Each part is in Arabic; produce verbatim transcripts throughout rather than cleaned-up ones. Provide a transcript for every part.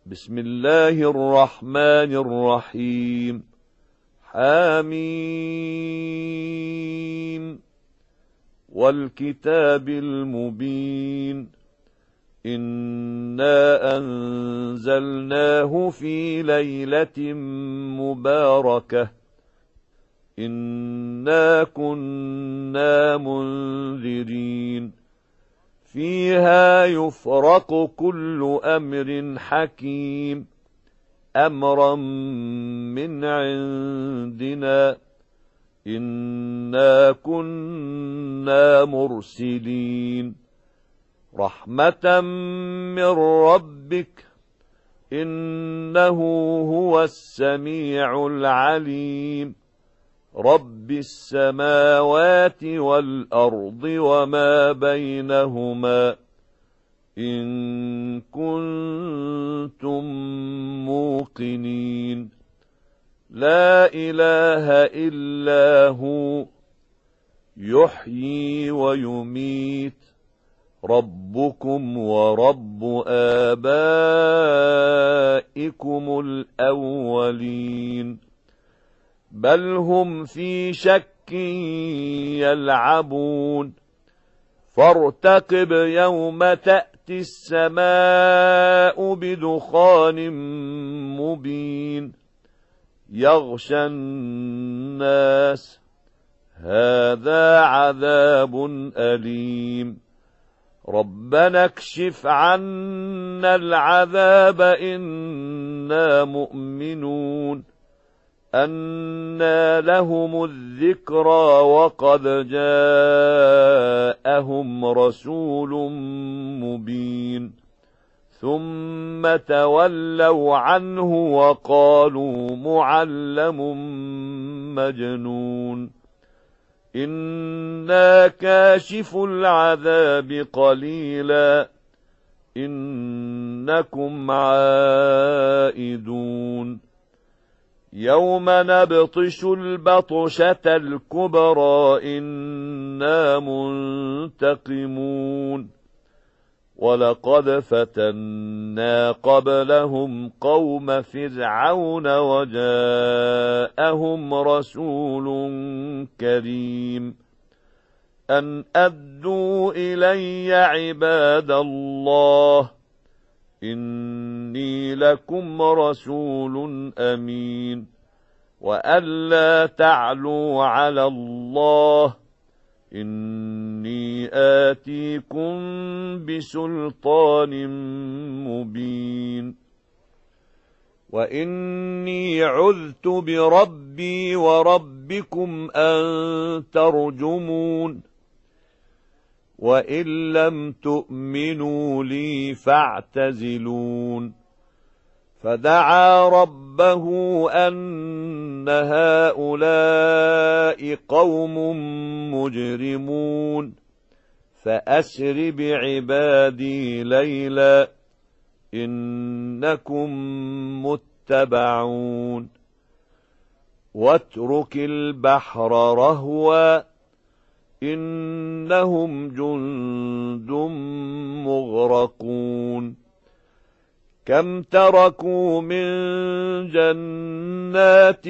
بسم الله الرحمن الرحيم. حميم والكتاب المبين. إنا أنزلناه في ليلة مباركة إنا كنا منذرين فيها يفرق كل أمر حكيم أمرا من عندنا إنا كنا مرسلين رحمة من ربك إنه هو السميع العليم رب السماوات والأرض وما بينهما إن كنتم موقنين لا إله إلا هو يحيي ويميت ربكم ورب آبائكم الأولين بل هم في شك يلعبون فارتقب يوم تأتي السماء بدخان مبين يغشى الناس هذا عذاب أليم ربنا اكشف عنا العذاب إنا مؤمنون أنى لهم الذكرى وقد جاءهم رسول مبين ثم تولوا عنه وقالوا معلم مجنون إنا كاشف العذاب قليلا إنكم عائدون يوم نبطش البطشة الكبرى إنا منتقمون ولقد فتنا قبلهم قوم فرعون وجاءهم رسول كريم أن أدوا إلي عباد الله إني لكم رسول أمين وألا تعلوا على الله إني آتيكم بسلطان مبين وإني عذت بربي وربكم أن ترجمون وإن لم تؤمنوا لي فاعتزلون فدعا ربه أن هؤلاء قوم مجرمون فأسر بعبادي ليلا إنكم متبعون واترك البحر رهوا إنهم جند مغرقون كم تركوا من جنات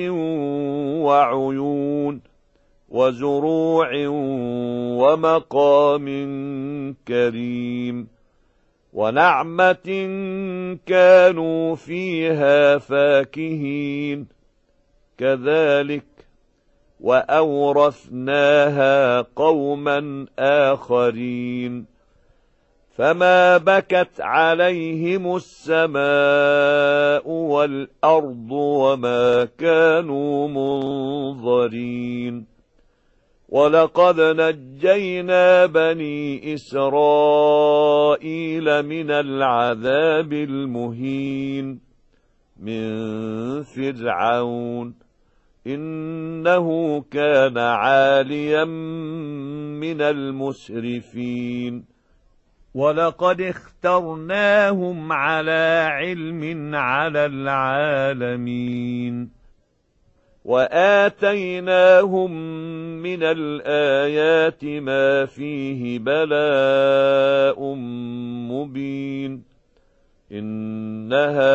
وعيون وزروع ومقام كريم ونعمة كانوا فيها فاكهين كذلك وأورثناها قوما آخرين فما بكت عليهم السماء والأرض وما كانوا منظرين ولقد نجينا بني إسرائيل من العذاب المهين من فرعون إنه كان عاليا من المسرفين ولقد اخترناهم على علم على العالمين وآتيناهم من الآيات ما فيه بلاء مبين إن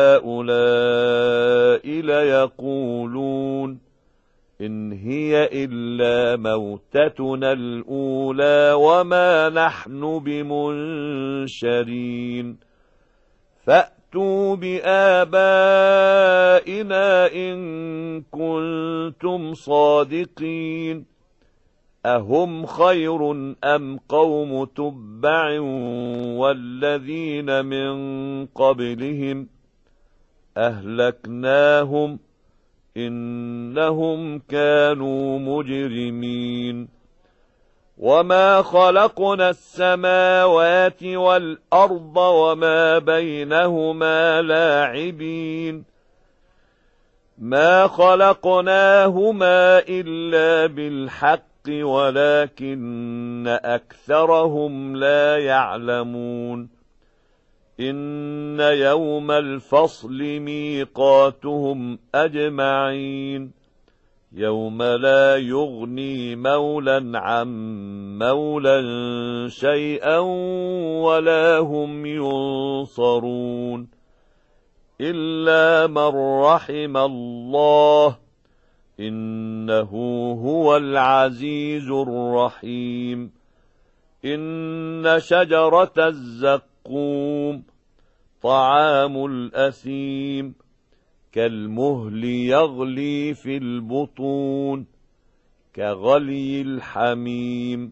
هؤلاء ليقولون إن هي إلا موتتنا الأولى وما نحن بمنشرين فأتوا بآبائنا إن كنتم صادقين أهم خير أم قوم تبع والذين من قبلهم أهلكناهم إنهم كانوا مجرمين وما خلقنا السماوات والأرض وما بينهما لاعبين ما خلقناهما إلا بالحق ولكن أكثرهم لا يعلمون إن يوم الفصل ميقاتهم أجمعين يوم لا يغني مولا عن مولا شيئا ولا هم ينصرون إلا من رحم الله إنه هو العزيز الرحيم إن شجرة الزقوم طعام الأثيم كالمهل يغلي في البطون كغلي الحميم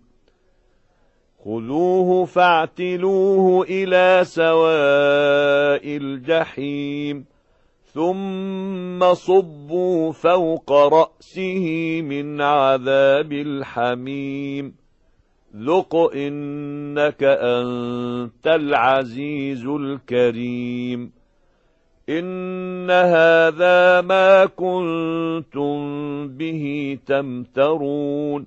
خذوه فاعتلوه إلى سواء الجحيم ثم صبوا فوق رأسه من عذاب الحميم ذق إنك أنت العزيز الكريم إن هذا ما كنتم به تمترون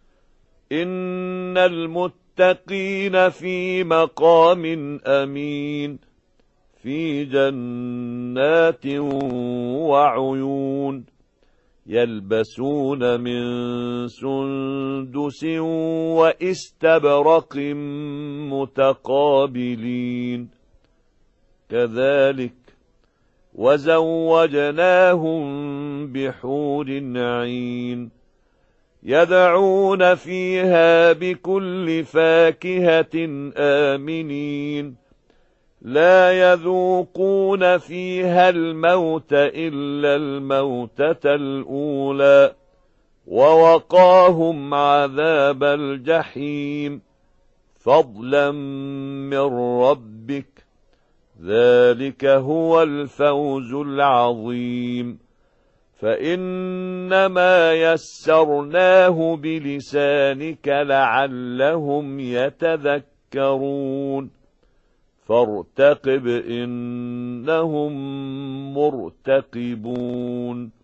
إن المتقين في مقام أمين في جنات وعيون يلبسون من سندس واستبرق متقابلين كذلك وزوجناهم بحور عين يدعون فيها بكل فاكهة آمنين لا يذوقون فيها الموت إلا الموتة الأولى ووقاهم عذاب الجحيم فضلا من ربك ذلك هو الفوز العظيم فإنما يسرناه بلسانك لعلهم يتذكرون فارتقب إنهم مرتقبون